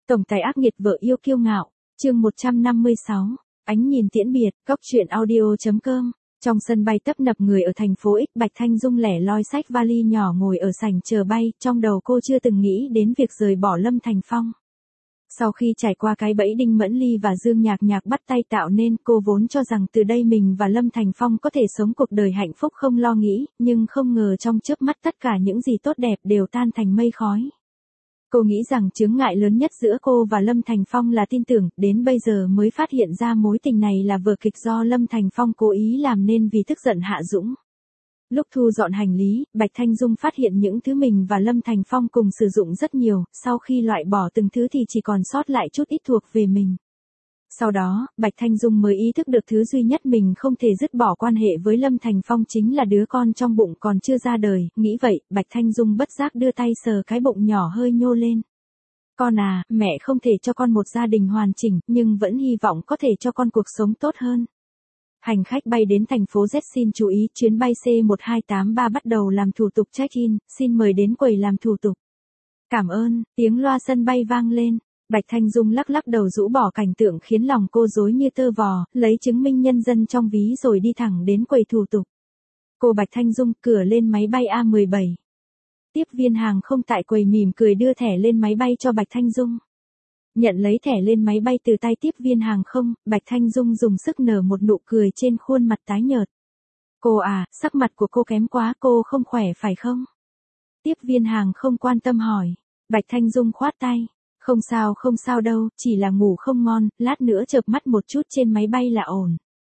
Tổng tài ác nghiệt vợ yêu kiêu ngạo, chương 156, ánh nhìn tiễn biệt, cóc truyện audio.com. Trong sân bay tấp nập người ở thành phố X, Bạch Thanh Dung lẻ loi xách vali nhỏ ngồi ở sảnh chờ bay, trong đầu cô chưa từng nghĩ đến việc rời bỏ Lâm Thành Phong. Sau khi trải qua cái bẫy Đinh Mẫn Ly và Dương Nhạc Nhạc bắt tay tạo nên, cô vốn cho rằng từ đây mình và Lâm Thành Phong có thể sống cuộc đời hạnh phúc không lo nghĩ, nhưng không ngờ trong chớp mắt tất cả những gì tốt đẹp đều tan thành mây khói. Cô nghĩ rằng chướng ngại lớn nhất giữa cô và Lâm Thành Phong là tin tưởng, đến bây giờ mới phát hiện ra mối tình này là vở kịch do Lâm Thành Phong cố ý làm nên vì tức giận Hạ Dũng. Lúc thu dọn hành lý, Bạch Thanh Dung phát hiện những thứ mình và Lâm Thành Phong cùng sử dụng rất nhiều, sau khi loại bỏ từng thứ thì chỉ còn sót lại chút ít thuộc về mình. Sau đó, Bạch Thanh Dung mới ý thức được thứ duy nhất mình không thể dứt bỏ quan hệ với Lâm Thành Phong chính là đứa con trong bụng còn chưa ra đời, nghĩ vậy, Bạch Thanh Dung bất giác đưa tay sờ cái bụng nhỏ hơi nhô lên. Con à, mẹ không thể cho con một gia đình hoàn chỉnh, nhưng vẫn hy vọng có thể cho con cuộc sống tốt hơn. Hành khách bay đến thành phố Z xin chú ý, chuyến bay C1283 bắt đầu làm thủ tục check-in, xin mời đến quầy làm thủ tục. Cảm ơn, tiếng loa sân bay vang lên. Bạch Thanh Dung lắc lắc đầu rũ bỏ cảnh tượng khiến lòng cô rối như tơ vò, lấy chứng minh nhân dân trong ví rồi đi thẳng đến quầy thủ tục. Cô Bạch Thanh Dung, cửa lên máy bay A17. Tiếp viên hàng không tại quầy mỉm cười đưa thẻ lên máy bay cho Bạch Thanh Dung. Nhận lấy thẻ lên máy bay từ tay tiếp viên hàng không, Bạch Thanh Dung dùng sức nở một nụ cười trên khuôn mặt tái nhợt. Cô à, sắc mặt của cô kém quá, cô không khỏe phải không? Tiếp viên hàng không quan tâm hỏi. Bạch Thanh Dung khoát tay. Không sao đâu, chỉ là ngủ không ngon, lát nữa chợp mắt một chút trên máy bay là ổn.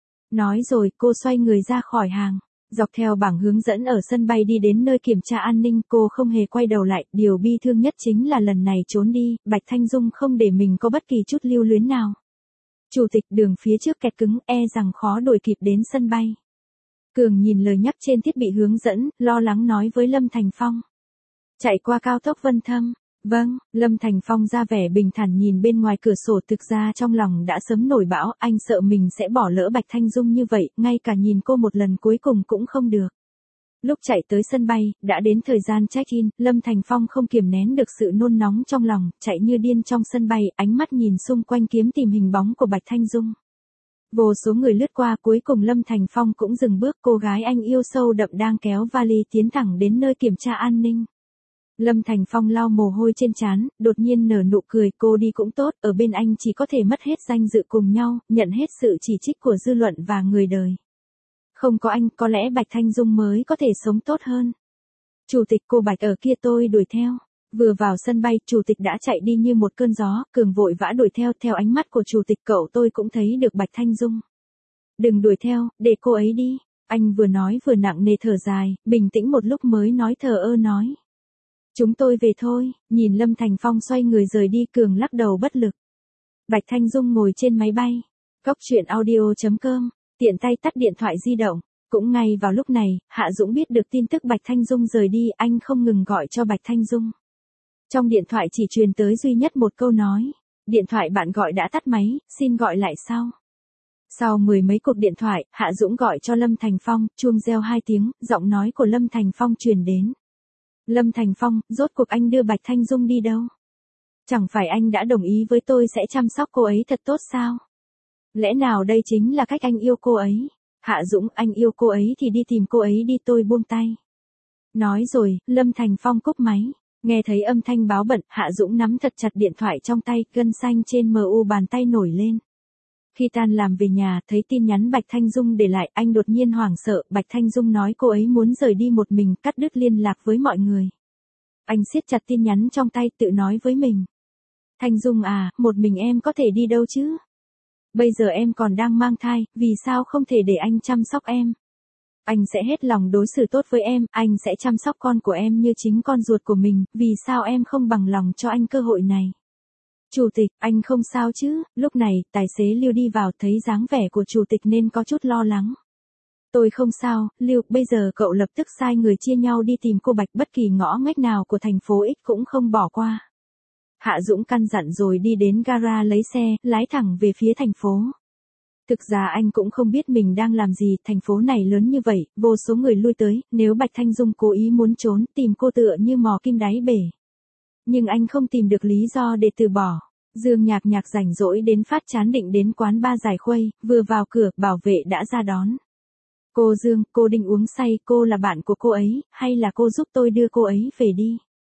Nói rồi, cô xoay người ra khỏi hàng. Dọc theo bảng hướng dẫn ở sân bay đi đến nơi kiểm tra an ninh, cô không hề quay đầu lại, điều bi thương nhất chính là lần này trốn đi, Bạch Thanh Dung không để mình có bất kỳ chút lưu luyến nào. Chủ tịch, đường phía trước kẹt cứng, e rằng khó đuổi kịp đến sân bay. Cường nhìn lời nhắc trên thiết bị hướng dẫn, lo lắng nói với Lâm Thành Phong. Chạy qua cao tốc Vân Thâm. Vâng, Lâm Thành Phong ra vẻ bình thản nhìn bên ngoài cửa sổ, thực ra trong lòng đã sớm nổi bão, anh sợ mình sẽ bỏ lỡ Bạch Thanh Dung như vậy, ngay cả nhìn cô một lần cuối cùng cũng không được. Lúc chạy tới sân bay, đã đến thời gian check-in, Lâm Thành Phong không kiềm nén được sự nôn nóng trong lòng, chạy như điên trong sân bay, ánh mắt nhìn xung quanh kiếm tìm hình bóng của Bạch Thanh Dung. Vô số người lướt qua, cuối cùng Lâm Thành Phong cũng dừng bước, cô gái anh yêu sâu đậm đang kéo vali tiến thẳng đến nơi kiểm tra an ninh. Lâm Thành Phong lau mồ hôi trên trán, đột nhiên nở nụ cười, cô đi cũng tốt, ở bên anh chỉ có thể mất hết danh dự cùng nhau, nhận hết sự chỉ trích của dư luận và người đời. Không có anh, có lẽ Bạch Thanh Dung mới có thể sống tốt hơn. Chủ tịch, cô Bạch ở kia, tôi đuổi theo. Vừa vào sân bay, chủ tịch đã chạy đi như một cơn gió, Cường vội vã đuổi theo ánh mắt của chủ tịch, cậu tôi cũng thấy được Bạch Thanh Dung. Đừng đuổi theo, để cô ấy đi. Anh vừa nói vừa nặng nề thở dài, bình tĩnh một lúc mới nói thờ ơ nói. Chúng tôi về thôi, nhìn Lâm Thành Phong xoay người rời đi, Cường lắc đầu bất lực. Bạch Thanh Dung ngồi trên máy bay. Cóc truyện audio.com, tiện tay tắt điện thoại di động. Cũng ngay vào lúc này, Hạ Dũng biết được tin tức Bạch Thanh Dung rời đi, anh không ngừng gọi cho Bạch Thanh Dung. Trong điện thoại chỉ truyền tới duy nhất một câu nói. Điện thoại bạn gọi đã tắt máy, xin gọi lại sau. Sau mười mấy cuộc điện thoại, Hạ Dũng gọi cho Lâm Thành Phong, chuông reo 2 tiếng, giọng nói của Lâm Thành Phong truyền đến. Lâm Thành Phong, rốt cuộc anh đưa Bạch Thanh Dung đi đâu? Chẳng phải anh đã đồng ý với tôi sẽ chăm sóc cô ấy thật tốt sao? Lẽ nào đây chính là cách anh yêu cô ấy? Hạ Dũng, anh yêu cô ấy thì đi tìm cô ấy đi, tôi buông tay. Nói rồi, Lâm Thành Phong cúp máy. Nghe thấy âm thanh báo bận, Hạ Dũng nắm thật chặt điện thoại trong tay, gân xanh trên mu bàn tay nổi lên. Khi tan làm về nhà, thấy tin nhắn Bạch Thanh Dung để lại, anh đột nhiên hoảng sợ, Bạch Thanh Dung nói cô ấy muốn rời đi một mình, cắt đứt liên lạc với mọi người. Anh siết chặt tin nhắn trong tay, tự nói với mình. Thanh Dung à, một mình em có thể đi đâu chứ? Bây giờ em còn đang mang thai, vì sao không thể để anh chăm sóc em? Anh sẽ hết lòng đối xử tốt với em, anh sẽ chăm sóc con của em như chính con ruột của mình, vì sao em không bằng lòng cho anh cơ hội này? Chủ tịch, anh không sao chứ? Lúc này, tài xế Lưu đi vào, thấy dáng vẻ của chủ tịch nên có chút lo lắng. Tôi không sao, Lưu, bây giờ cậu lập tức sai người chia nhau đi tìm cô Bạch, bất kỳ ngõ ngách nào của thành phố X cũng không bỏ qua. Hạ Dũng căn dặn rồi đi đến gara lấy xe, lái thẳng về phía thành phố. Thực ra anh cũng không biết mình đang làm gì, thành phố này lớn như vậy, vô số người lui tới, nếu Bạch Thanh Dung cố ý muốn trốn, tìm cô tựa như mò kim đáy bể. Nhưng anh không tìm được lý do để từ bỏ. Dương Nhạc Nhạc rảnh rỗi đến phát chán định đến quán bar giải khuây, vừa vào cửa, bảo vệ đã ra đón. Cô Dương, cô Đinh uống say, cô là bạn của cô ấy, hay là cô giúp tôi đưa cô ấy về đi?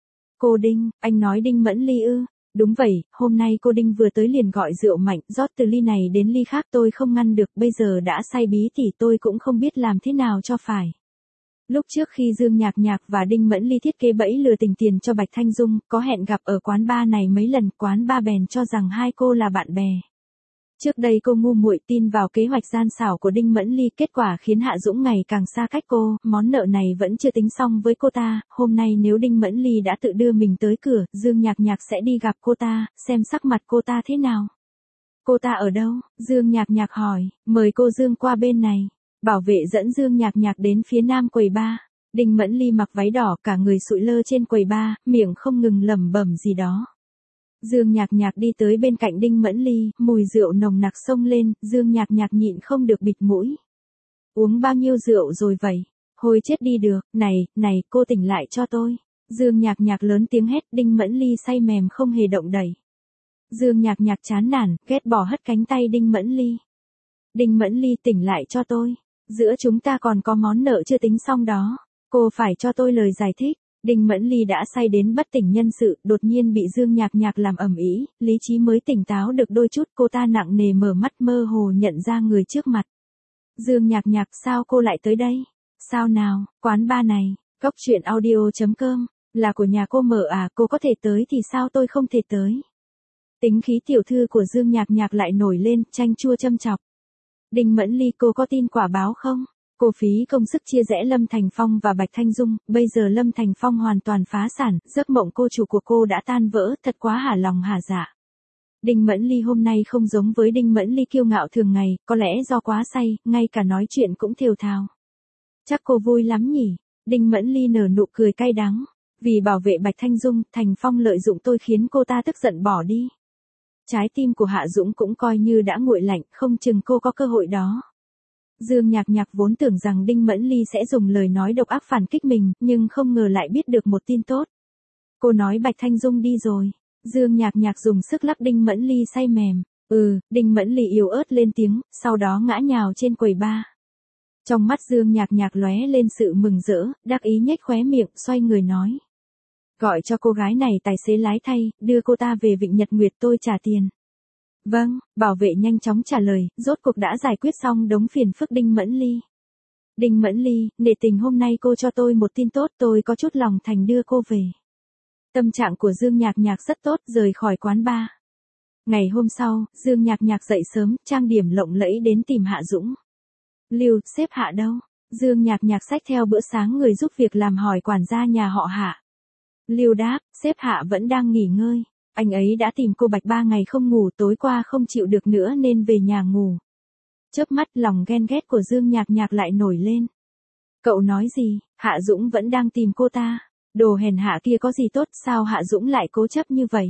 Cô Đinh, anh nói Đinh Mẫn Ly ư? Đúng vậy, hôm nay cô Đinh vừa tới liền gọi rượu mạnh, rót từ ly này đến ly khác tôi không ngăn được, bây giờ đã say bí thì tôi cũng không biết làm thế nào cho phải. Lúc trước khi Dương Nhạc Nhạc và Đinh Mẫn Ly thiết kế bẫy lừa tình tiền cho Bạch Thanh Dung, có hẹn gặp ở quán bar này mấy lần, quán bar bèn cho rằng hai cô là bạn bè. Trước đây cô ngu muội tin vào kế hoạch gian xảo của Đinh Mẫn Ly, kết quả khiến Hạ Dũng ngày càng xa cách cô, món nợ này vẫn chưa tính xong với cô ta, hôm nay nếu Đinh Mẫn Ly đã tự đưa mình tới cửa, Dương Nhạc Nhạc sẽ đi gặp cô ta, xem sắc mặt cô ta thế nào. Cô ta ở đâu? Dương Nhạc Nhạc hỏi, mời cô Dương qua bên này. Bảo vệ dẫn Dương Nhạc Nhạc đến phía nam quầy bar. Đinh Mẫn Ly mặc váy đỏ cả người sụi lơ trên quầy bar, miệng không ngừng lẩm bẩm gì đó. Dương Nhạc Nhạc đi tới bên cạnh Đinh Mẫn Ly, mùi rượu nồng nặc xông lên, Dương Nhạc Nhạc nhịn không được bịt mũi. Uống bao nhiêu rượu rồi vậy? Hồi chết đi được, này, cô tỉnh lại cho tôi. Dương Nhạc Nhạc lớn tiếng hét, Đinh Mẫn Ly say mềm không hề động đậy. Dương Nhạc Nhạc chán nản, ghét bỏ hất cánh tay Đinh Mẫn Ly. Đinh Mẫn Ly tỉnh lại cho tôi. Giữa chúng ta còn có món nợ chưa tính xong đó. Cô phải cho tôi lời giải thích. Đinh Mẫn Ly đã say đến bất tỉnh nhân sự, đột nhiên bị Dương Nhạc Nhạc làm ầm ĩ, lý trí mới tỉnh táo được đôi chút, cô ta nặng nề mở mắt mơ hồ nhận ra người trước mặt. Dương Nhạc Nhạc, sao cô lại tới đây? Sao nào, quán bar này, Cốc Truyện Audio.com, là của nhà cô mở à, cô có thể tới thì sao tôi không thể tới? Tính khí tiểu thư của Dương Nhạc Nhạc lại nổi lên, chanh chua châm chọc. Đinh Mẫn Ly, cô có tin quả báo không? Cô phí công sức chia rẽ Lâm Thành Phong và Bạch Thanh Dung, bây giờ Lâm Thành Phong hoàn toàn phá sản, giấc mộng cô chủ của cô đã tan vỡ, thật quá hả lòng hả dạ. Đinh Mẫn Ly hôm nay không giống với Đinh Mẫn Ly kiêu ngạo thường ngày, có lẽ do quá say, ngay cả nói chuyện cũng thều thào. Chắc cô vui lắm nhỉ? Đinh Mẫn Ly nở nụ cười cay đắng. Vì bảo vệ Bạch Thanh Dung, Thành Phong lợi dụng tôi khiến cô ta tức giận bỏ đi. Trái tim của Hạ Dũng cũng coi như đã nguội lạnh, không chừng cô có cơ hội đó. Dương Nhạc Nhạc vốn tưởng rằng Đinh Mẫn Ly sẽ dùng lời nói độc ác phản kích mình, nhưng không ngờ lại biết được một tin tốt. Cô nói Bạch Thanh Dung đi rồi. Dương Nhạc Nhạc dùng sức lắc Đinh Mẫn Ly say mềm. Đinh Mẫn Ly yếu ớt lên tiếng, sau đó ngã nhào trên quầy bar. Trong mắt Dương Nhạc Nhạc lóe lên sự mừng rỡ, đắc ý nhếch khóe miệng, xoay người nói. Gọi cho cô gái này tài xế lái thay, đưa cô ta về Vịnh Nhật Nguyệt tôi trả tiền. Vâng, bảo vệ nhanh chóng trả lời, rốt cuộc đã giải quyết xong đống phiền phức Đinh Mẫn Ly. Đinh Mẫn Ly, nể tình hôm nay cô cho tôi một tin tốt, tôi có chút lòng thành đưa cô về. Tâm trạng của Dương Nhạc Nhạc rất tốt, rời khỏi quán bar. Ngày hôm sau, Dương Nhạc Nhạc dậy sớm, trang điểm lộng lẫy đến tìm Hạ Dũng. Lưu, sếp Hạ đâu? Dương Nhạc Nhạc xách theo bữa sáng người giúp việc làm hỏi quản gia nhà họ Hạ. Lưu đáp, sếp Hạ vẫn đang nghỉ ngơi. Anh ấy đã tìm cô Bạch 3 ngày không ngủ, tối qua không chịu được nữa nên về nhà ngủ. Chớp mắt lòng ghen ghét của Dương Nhạc Nhạc lại nổi lên. Cậu nói gì? Hạ Dũng vẫn đang tìm cô ta. Đồ hèn hạ kia có gì tốt, sao Hạ Dũng lại cố chấp như vậy?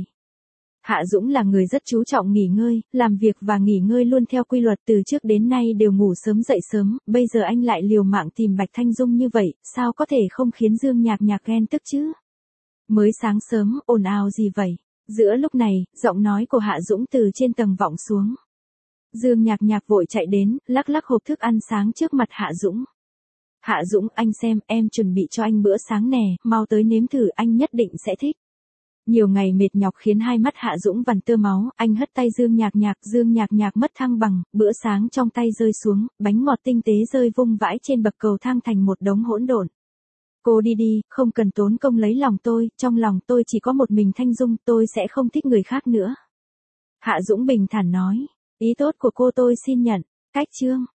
Hạ Dũng là người rất chú trọng nghỉ ngơi, làm việc và nghỉ ngơi luôn theo quy luật, từ trước đến nay đều ngủ sớm dậy sớm, bây giờ anh lại liều mạng tìm Bạch Thanh Dung như vậy, sao có thể không khiến Dương Nhạc Nhạc ghen tức chứ? Mới sáng sớm, ồn ào gì vậy? Giữa lúc này, giọng nói của Hạ Dũng từ trên tầng vọng xuống. Dương Nhạc Nhạc vội chạy đến, lắc lắc hộp thức ăn sáng trước mặt Hạ Dũng. Hạ Dũng, anh xem, em chuẩn bị cho anh bữa sáng nè, mau tới nếm thử, anh nhất định sẽ thích. Nhiều ngày mệt nhọc khiến hai mắt Hạ Dũng vằn tơ máu, anh hất tay Dương Nhạc Nhạc mất thăng bằng, bữa sáng trong tay rơi xuống, bánh ngọt tinh tế rơi vung vãi trên bậc cầu thang thành một đống hỗn độn. Cô đi đi, không cần tốn công lấy lòng tôi, trong lòng tôi chỉ có một mình Thanh Dung, tôi sẽ không thích người khác nữa. Hạ Dũng bình thản nói, ý tốt của cô tôi xin nhận, cách chương.